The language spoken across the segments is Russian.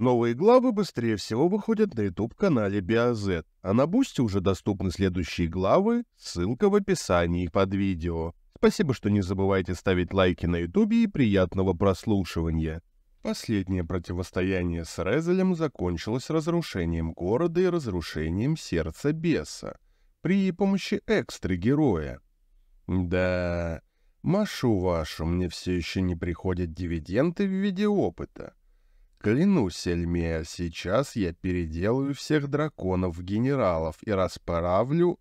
Новые главы быстрее всего выходят на YouTube-канале BioZ, а на Бусти уже доступны следующие главы, ссылка в описании под видео. Спасибо, что не забывайте ставить лайки на YouTube и приятного прослушивания. Последнее противостояние с Резелем закончилось разрушением города и разрушением сердца беса при помощи экстра-героя. Да, машу вашу, мне все еще не приходят дивиденды в виде опыта. Клянусь, Эльмея, сейчас я переделаю всех драконов в генералов и расплавлю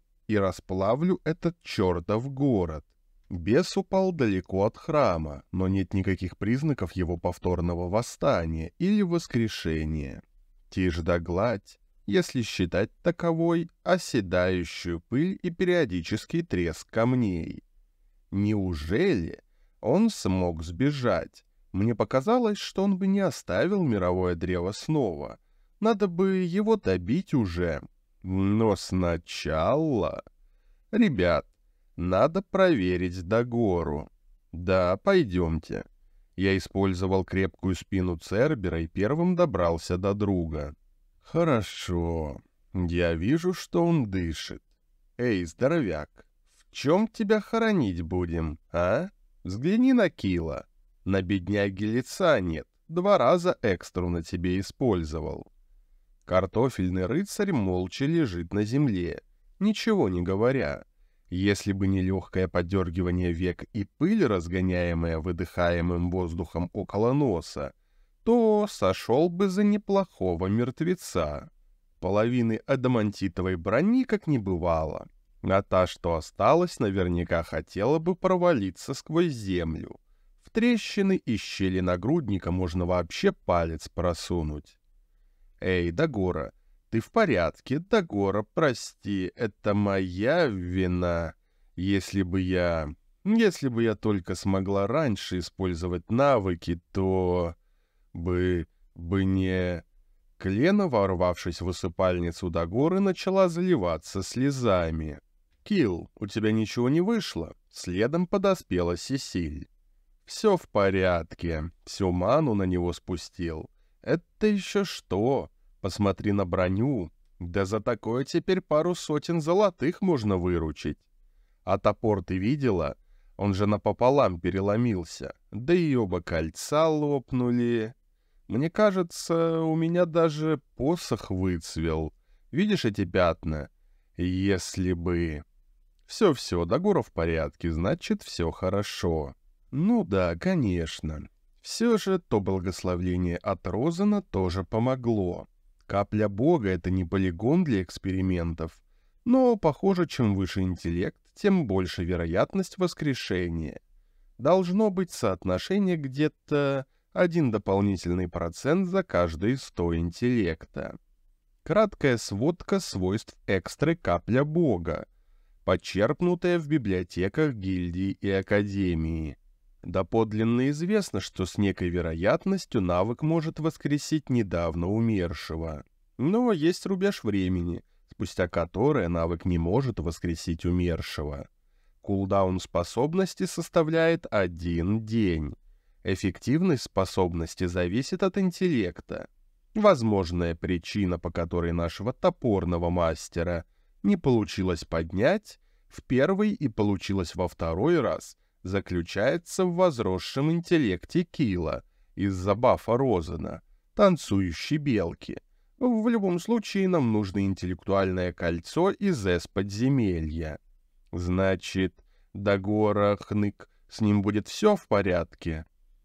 этот чертов город. Бес упал далеко от храма, но нет никаких признаков его повторного восстания или воскрешения. Тишь да гладь, если считать таковой оседающую пыль и периодический треск камней. Неужели он смог сбежать? Мне показалось, что он бы не оставил мировое древо снова. Надо бы его добить уже. Но сначала... Ребят, надо проверить Дагору. Да, пойдемте. Я использовал крепкую спину Цербера и первым добрался до друга. Хорошо. Я вижу, что он дышит. Эй, здоровяк, в чем тебя хоронить будем, а? Взгляни на Кила. На бедняге лица нет, 2 раза экстру на тебе использовал. Картофельный рыцарь молча лежит на земле, ничего не говоря. Если бы не легкое подергивание век и пыль, разгоняемая выдыхаемым воздухом около носа, то сошел бы за неплохого мертвеца. Половины адамантитовой брони как не бывало, а та, что осталась, наверняка хотела бы провалиться сквозь землю. В трещины и щели нагрудника можно вообще палец просунуть. Эй, Дагора, ты в порядке? Дагора, прости, это моя вина. Если бы я только смогла раньше использовать навыки, то... бы не... Клена, ворвавшись в усыпальницу Дагоры, начала заливаться слезами. «Килл, у тебя ничего не вышло?» Следом подоспела Сесиль. «Все в порядке. Всю ману на него спустил. Это еще что? Посмотри на броню. Да за такое теперь 2 сотен золотых можно выручить. А топор ты видела? Он же напополам переломился. Да и оба кольца лопнули. Мне кажется, у меня даже посох выцвел. Видишь эти пятна? Если бы... Все, Дагора в порядке, значит, все хорошо». Ну да, конечно. Все же то благословление от Розена тоже помогло. Капля Бога — это не полигон для экспериментов, но, похоже, чем выше интеллект, тем больше вероятность воскрешения. Должно быть соотношение где-то 1 дополнительный процент за каждые 100 интеллекта. Краткая сводка свойств экстры Капля Бога, почерпнутая в библиотеках гильдии и академии. Доподлинно известно, что с некой вероятностью навык может воскресить недавно умершего. Но есть рубеж времени, спустя которое навык не может воскресить умершего. Кулдаун способности составляет 1 день. Эффективность способности зависит от интеллекта. Возможная причина, по которой нашего топорного мастера не получилось поднять в первый и получилось во второй раз, заключается в возросшем интеллекте Кила из-за бафа Розена, танцующей белки. В любом случае нам нужно интеллектуальное кольцо из Эс-подземелья. Значит, Дагора Хнык, с ним будет все в порядке?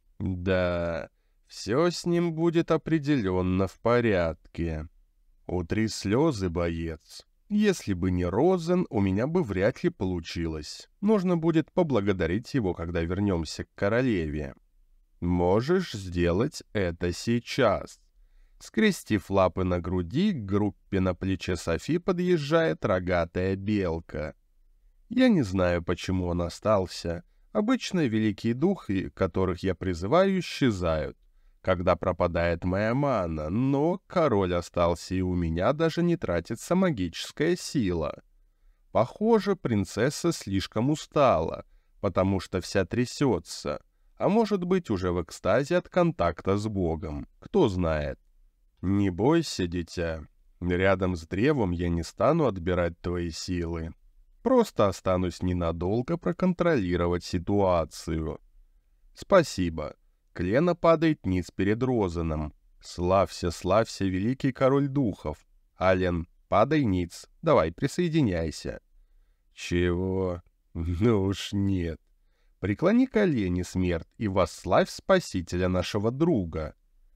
Да, все с ним будет определенно в порядке. Утри слезы, боец. Если бы не Розен, у меня бы вряд ли получилось. Нужно будет поблагодарить его, когда вернемся к королеве. Можешь сделать это сейчас. Скрестив лапы на груди, к группе на плече Софи подъезжает рогатая белка. Я не знаю, почему он остался. Обычно великие духи, которых я призываю, исчезают, когда пропадает моя мана, но король остался, и у меня даже не тратится магическая сила. Похоже, принцесса слишком устала, потому что вся трясется, а может быть уже в экстазе от контакта с Богом, кто знает. Не бойся, дитя. Рядом с древом я не стану отбирать твои силы. Просто останусь ненадолго проконтролировать ситуацию. Спасибо. Клена падает ниц перед Розаном. Славься, славься, великий король духов. Ален, падай ниц. Давай, присоединяйся. Чего? Ну уж нет. Преклони колени, смерть, и восславь спасителя нашего друга.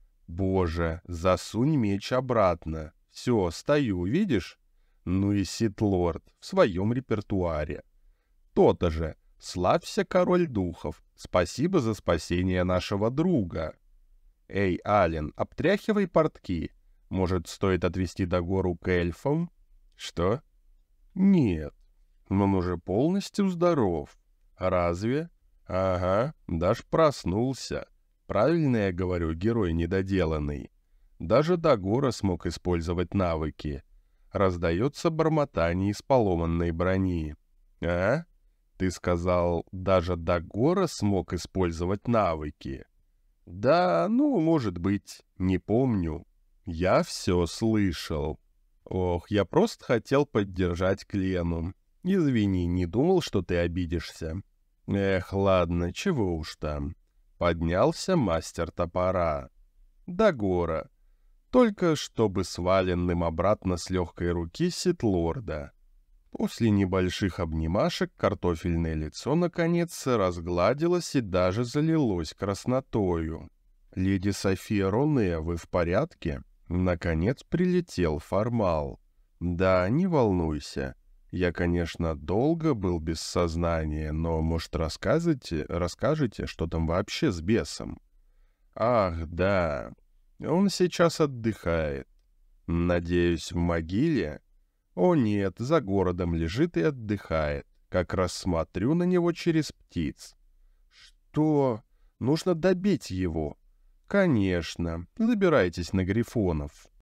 Боже, засунь меч обратно. Все, стою, видишь? Ну и Сит-лорд в своем репертуаре. То-то же. Славься, король духов. Спасибо за спасение нашего друга. Эй, Ален, обтряхивай портки. Может, стоит отвезти Дагору к эльфам? Что? Нет. Он уже полностью здоров. Разве? Ага, даже проснулся. Правильно я говорю, герой недоделанный. Даже Дагора смог использовать навыки. Раздается бормотание из поломанной брони. А? Ты сказал, даже Дагора смог использовать навыки? Да, ну, может быть, не помню. Я все слышал. Ох, я просто хотел поддержать Клену. Извини, не думал, что ты обидишься. Эх, ладно, чего уж там. Поднялся мастер топора. Дагора. Только чтобы сваленным обратно с легкой руки Сит-лорда. После небольших обнимашек картофельное лицо наконец разгладилось и даже залилось краснотою. «Леди София Роне, вы в порядке?» Наконец прилетел формал. «Да, не волнуйся. Я, конечно, долго был без сознания, но, может, расскажете, что там вообще с бесом?» «Ах, да. Он сейчас отдыхает. Надеюсь, в могиле?» «О нет, за городом лежит и отдыхает. Как раз смотрю на него через птиц». «Что? Нужно добить его?» «Конечно. Забирайтесь на грифонов».